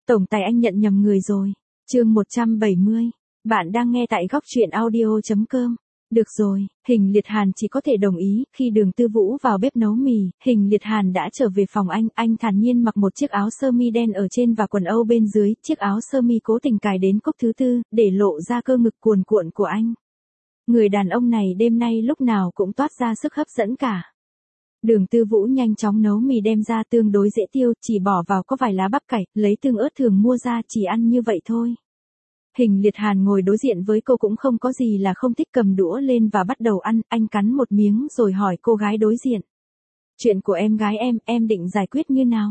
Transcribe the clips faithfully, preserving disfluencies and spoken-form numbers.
Tổng tài anh nhận nhầm người rồi. Chương một trăm bảy mươi. Bạn đang nghe tại góc truyện audio chấm com. Được rồi, Hình Liệt Hàn chỉ có thể đồng ý. Khi Đường Tư Vũ vào bếp nấu mì, Hình Liệt Hàn đã trở về phòng anh. Anh thản nhiên mặc một chiếc áo sơ mi đen ở trên và quần âu bên dưới. Chiếc áo sơ mi cố tình cài đến cúc thứ tư, để lộ ra cơ ngực cuồn cuộn của anh. Người đàn ông này đêm nay lúc nào cũng toát ra sức hấp dẫn cả. Đường Tư Vũ nhanh chóng nấu mì đem ra tương đối dễ tiêu, chỉ bỏ vào có vài lá bắp cải, lấy tương ớt thường mua ra, chỉ ăn như vậy thôi. Hình Liệt Hàn ngồi đối diện với cô cũng không có gì là không thích, cầm đũa lên và bắt đầu ăn. Anh cắn một miếng rồi hỏi cô gái đối diện. Chuyện của em gái em, em định giải quyết như nào?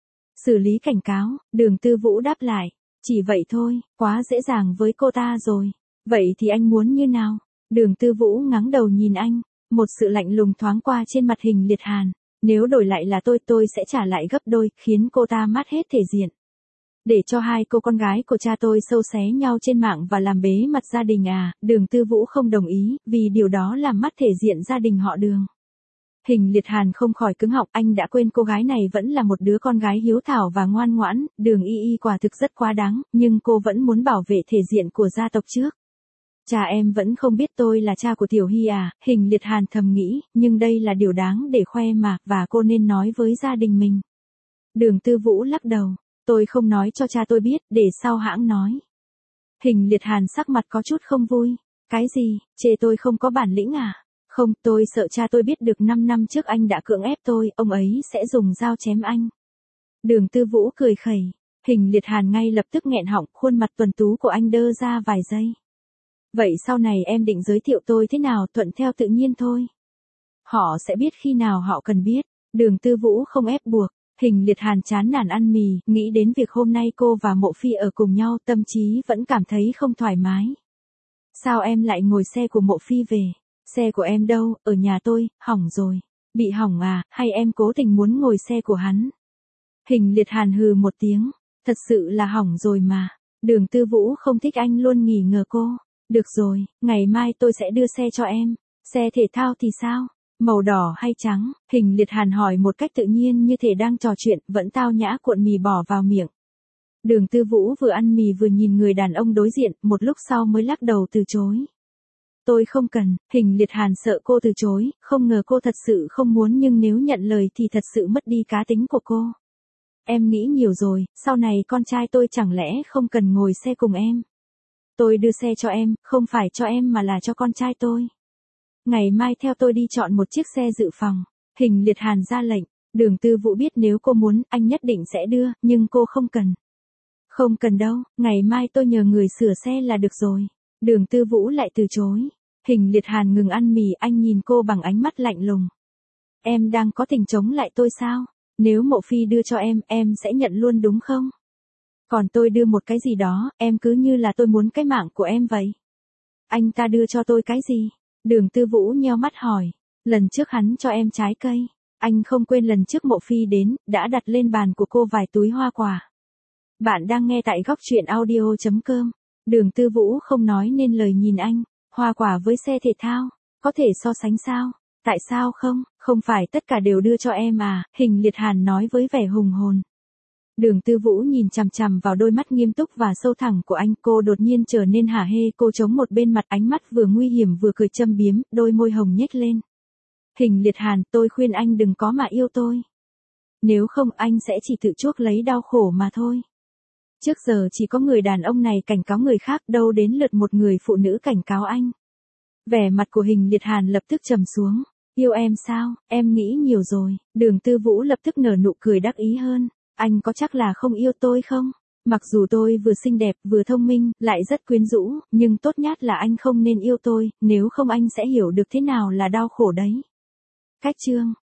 Xử lý cảnh cáo, Đường Tư Vũ đáp lại. Chỉ vậy thôi, quá dễ dàng với cô ta rồi. Vậy thì anh muốn như nào? Đường Tư Vũ ngáng đầu nhìn anh. Một sự lạnh lùng thoáng qua trên mặt Hình Liệt Hàn. Nếu đổi lại là tôi, tôi sẽ trả lại gấp đôi, khiến cô ta mất hết thể diện. Để cho hai cô con gái của cha tôi sâu xé nhau trên mạng và làm bế mặt gia đình à? Đường Tư Vũ không đồng ý, vì điều đó làm mất thể diện gia đình họ Đường. Hình Liệt Hàn không khỏi cứng họng, anh đã quên cô gái này vẫn là một đứa con gái hiếu thảo và ngoan ngoãn. Đường Y Y quả thực rất quá đáng, nhưng cô vẫn muốn bảo vệ thể diện của gia tộc trước. Cha em vẫn không biết tôi là cha của Tiểu Hy à? Hình Liệt Hàn thầm nghĩ, nhưng đây là điều đáng để khoe mà, và cô nên nói với gia đình mình. Đường Tư Vũ lắc đầu, tôi không nói cho cha tôi biết, để sau hãng nói. Hình Liệt Hàn sắc mặt có chút không vui. Cái gì, chê tôi không có bản lĩnh à? Không, tôi sợ cha tôi biết được năm năm trước anh đã cưỡng ép tôi, ông ấy sẽ dùng dao chém anh. Đường Tư Vũ cười khẩy. Hình Liệt Hàn ngay lập tức nghẹn họng, khuôn mặt tuấn tú của anh đơ ra vài giây. Vậy sau này em định giới thiệu tôi thế nào? Thuận theo tự nhiên thôi. Họ sẽ biết khi nào họ cần biết. Đường Tư Vũ không ép buộc. Hình Liệt Hàn chán nản ăn mì, nghĩ đến việc hôm nay cô và Mộ Phi ở cùng nhau, tâm trí vẫn cảm thấy không thoải mái. Sao em lại ngồi xe của Mộ Phi về? Xe của em đâu, ở nhà tôi, hỏng rồi. Bị hỏng à, hay em cố tình muốn ngồi xe của hắn? Hình Liệt Hàn hừ một tiếng. Thật sự là hỏng rồi mà. Đường Tư Vũ không thích anh luôn nghỉ ngờ cô. Được rồi, ngày mai tôi sẽ đưa xe cho em. Xe thể thao thì sao? Màu đỏ hay trắng? Hình Liệt Hàn hỏi một cách tự nhiên như thể đang trò chuyện, vẫn tao nhã cuộn mì bỏ vào miệng. Đường Tư Vũ vừa ăn mì vừa nhìn người đàn ông đối diện, một lúc sau mới lắc đầu từ chối. Tôi không cần. Hình Liệt Hàn sợ cô từ chối, không ngờ cô thật sự không muốn, nhưng nếu nhận lời thì thật sự mất đi cá tính của cô. Em nghĩ nhiều rồi, sau này con trai tôi chẳng lẽ không cần ngồi xe cùng em? Tôi đưa xe cho em, không phải cho em mà là cho con trai tôi. Ngày mai theo tôi đi chọn một chiếc xe dự phòng. Hình Liệt Hàn ra lệnh. Đường Tư Vũ biết nếu cô muốn, anh nhất định sẽ đưa, nhưng cô không cần. Không cần đâu, ngày mai tôi nhờ người sửa xe là được rồi. Đường Tư Vũ lại từ chối. Hình Liệt Hàn ngừng ăn mì, anh nhìn cô bằng ánh mắt lạnh lùng. Em đang có tình chống lại tôi sao? Nếu Mộ Phi đưa cho em, em sẽ nhận luôn đúng không? Còn tôi đưa một cái gì đó, em cứ như là tôi muốn cái mạng của em vậy. Anh ta đưa cho tôi cái gì? Đường Tư Vũ nheo mắt hỏi. Lần trước hắn cho em trái cây. Anh không quên lần trước Mộ Phi đến, đã đặt lên bàn của cô vài túi hoa quả. Bạn đang nghe tại góc truyện audio chấm com. Đường Tư Vũ không nói nên lời nhìn anh. Hoa quả với xe thể thao, có thể so sánh sao? Tại sao không? Không phải tất cả đều đưa cho em à? Hình Liệt Hàn nói với vẻ hùng hồn. Đường Tư Vũ nhìn chằm chằm vào đôi mắt nghiêm túc và sâu thẳm của anh, cô đột nhiên trở nên hả hê, cô chống một bên mặt, ánh mắt vừa nguy hiểm vừa cười châm biếm, đôi môi hồng nhếch lên. Hình Liệt Hàn, tôi khuyên anh đừng có mà yêu tôi. Nếu không anh sẽ chỉ tự chuốc lấy đau khổ mà thôi. Trước giờ chỉ có người đàn ông này cảnh cáo người khác, đâu đến lượt một người phụ nữ cảnh cáo anh. Vẻ mặt của Hình Liệt Hàn lập tức trầm xuống. Yêu em sao? Em nghĩ nhiều rồi. Đường Tư Vũ lập tức nở nụ cười đắc ý hơn. Anh có chắc là không yêu tôi không? Mặc dù tôi vừa xinh đẹp, vừa thông minh, lại rất quyến rũ, nhưng tốt nhất là anh không nên yêu tôi, nếu không anh sẽ hiểu được thế nào là đau khổ đấy. Cách chương